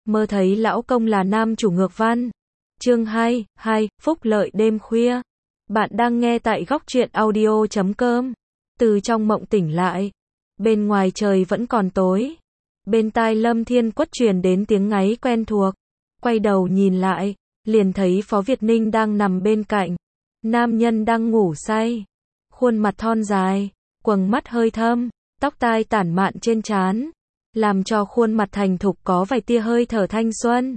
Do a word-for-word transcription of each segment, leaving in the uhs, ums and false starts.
mơ thấy lão công là nam chủ ngược văn. Chương hai, hai, phúc lợi đêm khuya. Bạn đang nghe tại góc truyện audio chấm com. Từ trong mộng tỉnh lại, bên ngoài trời vẫn còn tối. Bên tai Lâm Thiên Quất truyền đến tiếng ngáy quen thuộc. Quay đầu nhìn lại, liền thấy Phó Việt Ninh đang nằm bên cạnh. Nam nhân đang ngủ say, khuôn mặt thon dài, quầng mắt hơi thâm, tóc tai tản mạn trên trán, làm cho khuôn mặt thành thục có vài tia hơi thở thanh xuân.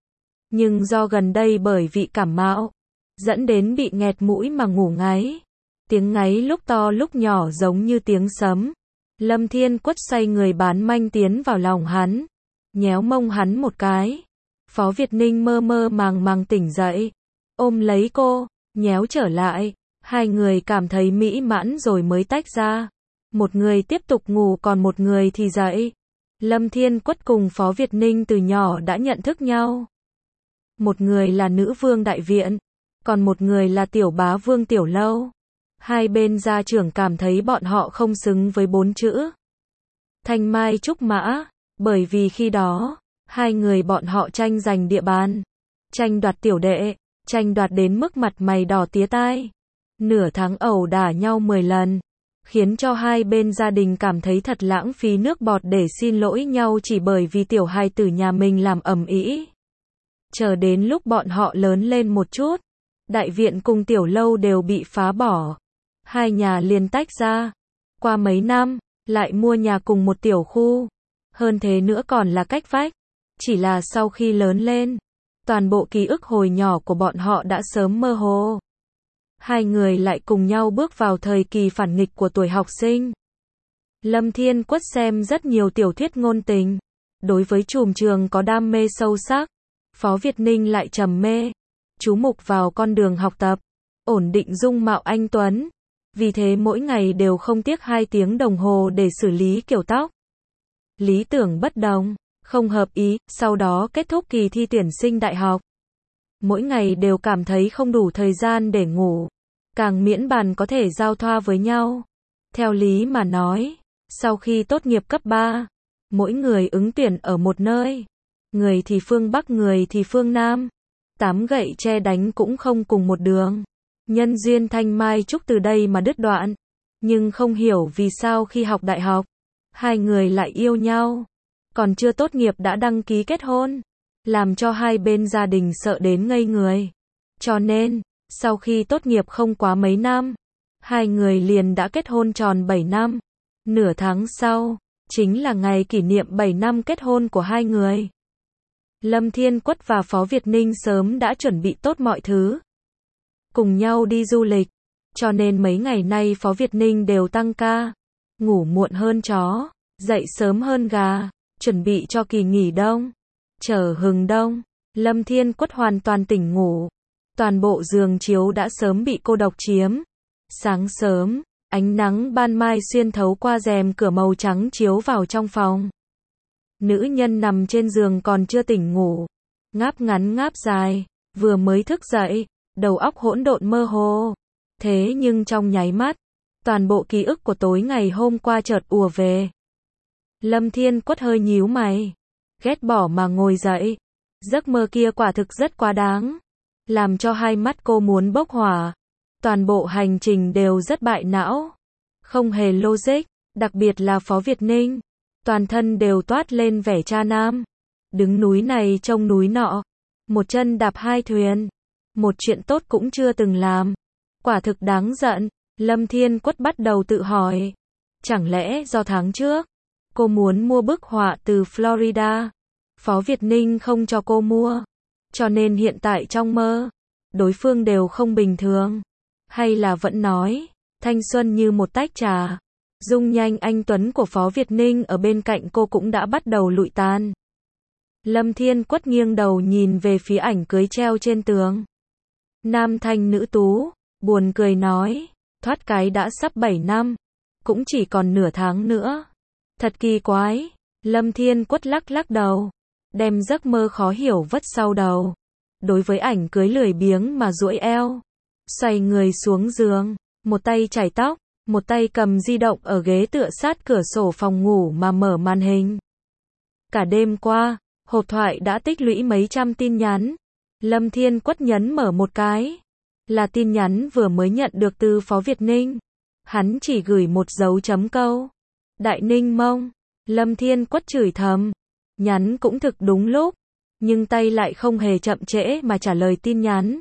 Nhưng do gần đây bởi vị cảm mạo, dẫn đến bị nghẹt mũi mà ngủ ngáy. Tiếng ngáy lúc to lúc nhỏ giống như tiếng sấm. Lâm Thiên Quất xoay người bán manh tiến vào lòng hắn, nhéo mông hắn một cái. Phó Việt Ninh mơ mơ màng màng tỉnh dậy, ôm lấy cô, nhéo trở lại. Hai người cảm thấy mỹ mãn rồi mới tách ra. Một người tiếp tục ngủ còn một người thì dậy. Lâm Thiên Quất cùng Phó Việt Ninh từ nhỏ đã nhận thức nhau. Một người là nữ vương đại viện, còn một người là tiểu bá vương tiểu lâu. Hai bên gia trưởng cảm thấy bọn họ không xứng với bốn chữ thanh mai trúc mã, bởi vì khi đó, hai người bọn họ tranh giành địa bàn, tranh đoạt tiểu đệ, tranh đoạt đến mức mặt mày đỏ tía tai. Nửa tháng ẩu đả nhau mười lần, khiến cho hai bên gia đình cảm thấy thật lãng phí nước bọt để xin lỗi nhau chỉ bởi vì tiểu hài tử nhà mình làm ầm ĩ. Chờ đến lúc bọn họ lớn lên một chút, đại viện cùng tiểu lâu đều bị phá bỏ. Hai nhà liền tách ra. Qua mấy năm, lại mua nhà cùng một tiểu khu. Hơn thế nữa còn là cách vách. Chỉ là sau khi lớn lên, toàn bộ ký ức hồi nhỏ của bọn họ đã sớm mơ hồ. Hai người lại cùng nhau bước vào thời kỳ phản nghịch của tuổi học sinh. Lâm Thiên Quất xem rất nhiều tiểu thuyết ngôn tình. Đối với chùm trường có đam mê sâu sắc. Phó Việt Ninh lại trầm mê, chú mục vào con đường học tập, ổn định dung mạo anh tuấn. Vì thế mỗi ngày đều không tiếc hai tiếng đồng hồ để xử lý kiểu tóc. Lý tưởng bất đồng, không hợp ý, sau đó kết thúc kỳ thi tuyển sinh đại học. Mỗi ngày đều cảm thấy không đủ thời gian để ngủ, càng miễn bàn có thể giao thoa với nhau. Theo lý mà nói, sau khi tốt nghiệp cấp ba, mỗi người ứng tuyển ở một nơi. Người thì phương Bắc, người thì phương Nam. Tám gậy che đánh cũng không cùng một đường. Nhân duyên thanh mai trúc từ đây mà đứt đoạn. Nhưng không hiểu vì sao khi học đại học, hai người lại yêu nhau. Còn chưa tốt nghiệp đã đăng ký kết hôn, làm cho hai bên gia đình sợ đến ngây người. Cho nên, sau khi tốt nghiệp không quá mấy năm, hai người liền đã kết hôn tròn bảy năm. Nửa tháng sau, chính là ngày kỷ niệm bảy năm kết hôn của hai người. Lâm Thiên Quất và Phó Việt Ninh sớm đã chuẩn bị tốt mọi thứ. Cùng nhau đi du lịch. Cho nên mấy ngày nay Phó Việt Ninh đều tăng ca. Ngủ muộn hơn chó, dậy sớm hơn gà. Chuẩn bị cho kỳ nghỉ đông. Chờ hừng đông, Lâm Thiên Quất hoàn toàn tỉnh ngủ. Toàn bộ giường chiếu đã sớm bị cô độc chiếm. Sáng sớm, ánh nắng ban mai xuyên thấu qua rèm cửa màu trắng chiếu vào trong phòng. Nữ nhân nằm trên giường còn chưa tỉnh ngủ, ngáp ngắn ngáp dài, vừa mới thức dậy, đầu óc hỗn độn mơ hồ. Thế nhưng trong nháy mắt, toàn bộ ký ức của tối ngày hôm qua chợt ùa về. Lâm Thiên Quất hơi nhíu mày, ghét bỏ mà ngồi dậy. Giấc mơ kia quả thực rất quá đáng, làm cho hai mắt cô muốn bốc hỏa. Toàn bộ hành trình đều rất bại não, không hề logic, đặc biệt là Phó Việt Ninh. Toàn thân đều toát lên vẻ cha nam. Đứng núi này trông núi nọ. Một chân đạp hai thuyền. Một chuyện tốt cũng chưa từng làm. Quả thực đáng giận. Lâm Thiên Quất bắt đầu tự hỏi. Chẳng lẽ do tháng trước, cô muốn mua bức họa từ Florida. Phó Việt Ninh không cho cô mua. Cho nên hiện tại trong mơ, đối phương đều không bình thường. Hay là vẫn nói, thanh xuân như một tách trà. Dung nhanh anh tuấn của Phó Việt Ninh ở bên cạnh cô cũng đã bắt đầu lụi tàn. Lâm Thiên Quất nghiêng đầu nhìn về phía ảnh cưới treo trên tường. Nam thanh nữ tú, buồn cười nói, thoát cái đã sắp bảy năm, cũng chỉ còn nửa tháng nữa. Thật kỳ quái. Lâm Thiên Quất lắc lắc đầu, đem giấc mơ khó hiểu vất sau đầu. Đối với ảnh cưới lười biếng mà duỗi eo, xoay người xuống giường, một tay chải tóc, một tay cầm di động ở ghế tựa sát cửa sổ phòng ngủ mà mở màn hình. Cả đêm qua, Hộp thoại đã tích lũy mấy trăm tin nhắn. Lâm Thiên Quất nhấn mở một cái. Là tin nhắn vừa mới nhận được từ Phó Việt Ninh. Hắn chỉ gửi một dấu chấm câu. Đại Ninh Mông. Lâm Thiên Quất chửi thầm. Nhắn cũng thực đúng lúc. Nhưng tay lại không hề chậm trễ mà trả lời tin nhắn.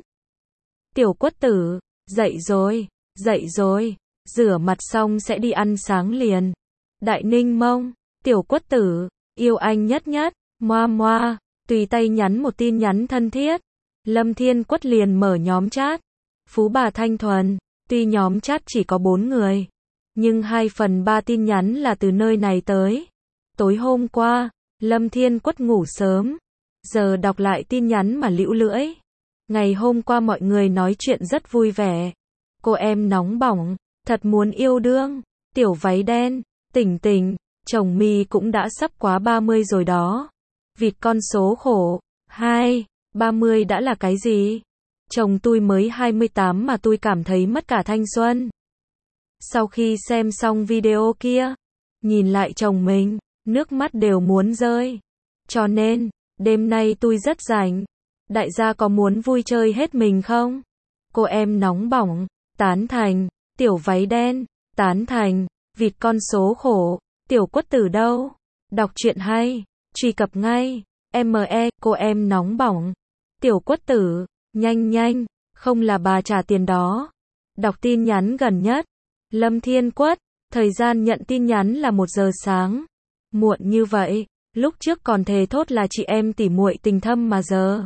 Tiểu Quất tử, dậy rồi, dậy rồi. Rửa mặt xong sẽ đi ăn sáng liền. Đại Ninh Mông. Tiểu Quất tử, yêu anh nhất nhất. Moa moa. Tùy tay nhắn một tin nhắn thân thiết. Lâm Thiên Quất liền mở nhóm chat. Phú bà Thanh Thuần. Tuy nhóm chat chỉ có bốn người, nhưng hai phần ba tin nhắn là từ nơi này tới. Tối hôm qua, Lâm Thiên Quất ngủ sớm. Giờ đọc lại tin nhắn mà lĩu lưỡi. Ngày hôm qua mọi người nói chuyện rất vui vẻ. Cô em nóng bỏng, thật muốn yêu đương. Tiểu váy đen, tỉnh tỉnh, chồng mi cũng đã sắp quá ba mươi rồi đó. Vịt con số khổ. Hai, ba mươi đã là cái gì? Chồng tôi mới hai mươi tám mà tôi cảm thấy mất cả thanh xuân. Sau khi xem xong video kia, nhìn lại chồng mình, nước mắt đều muốn rơi. Cho nên, đêm nay tôi rất rảnh. Đại gia có muốn vui chơi hết mình không? Cô em nóng bỏng, tán thành. Tiểu váy đen, tán thành. Vịt con số khổ, Tiểu Quất tử đâu? Đọc truyện hay, truy cập ngay. Me, cô em nóng bỏng. Tiểu Quất tử, nhanh nhanh, không là bà trả tiền đó. Đọc tin nhắn gần nhất. Lâm Thiên Quất, thời gian nhận tin nhắn là một giờ sáng. Muộn như vậy, lúc trước còn thề thốt là chị em tỉ muội tình thâm mà giờ.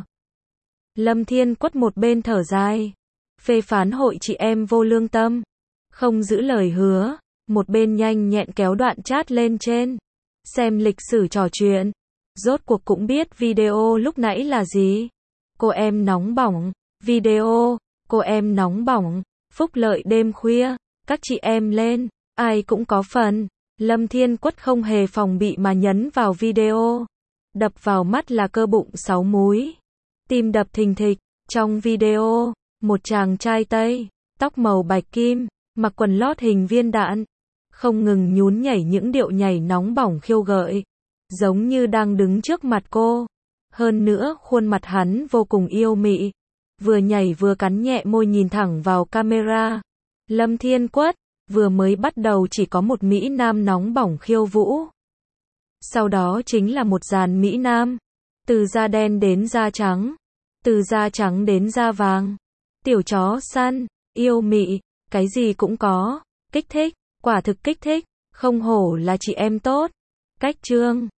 Lâm Thiên Quất một bên thở dài, phê phán hội chị em vô lương tâm, không giữ lời hứa, một bên nhanh nhẹn kéo đoạn chat lên trên, xem lịch sử trò chuyện. Rốt cuộc cũng biết video lúc nãy là gì. Cô em nóng bỏng, video, cô em nóng bỏng, phúc lợi đêm khuya, các chị em lên, ai cũng có phần. Lâm Thiên Quất không hề phòng bị mà nhấn vào video. Đập vào mắt là cơ bụng sáu múi. Tim đập thình thịch. Trong video, một chàng trai Tây, tóc màu bạch kim, mặc quần lót hình viên đạn, không ngừng nhún nhảy những điệu nhảy nóng bỏng khiêu gợi, giống như đang đứng trước mặt cô. Hơn nữa, khuôn mặt hắn vô cùng yêu mị, vừa nhảy vừa cắn nhẹ môi nhìn thẳng vào camera. Lâm Thiên Quất, vừa mới bắt đầu chỉ có một Mỹ Nam nóng bỏng khiêu vũ. Sau đó chính là một dàn Mỹ Nam, từ da đen đến da trắng, từ da trắng đến da vàng. Tiểu chó săn, yêu mị, cái gì cũng có, kích thích, quả thực kích thích, không hổ là chị em tốt. Cách chương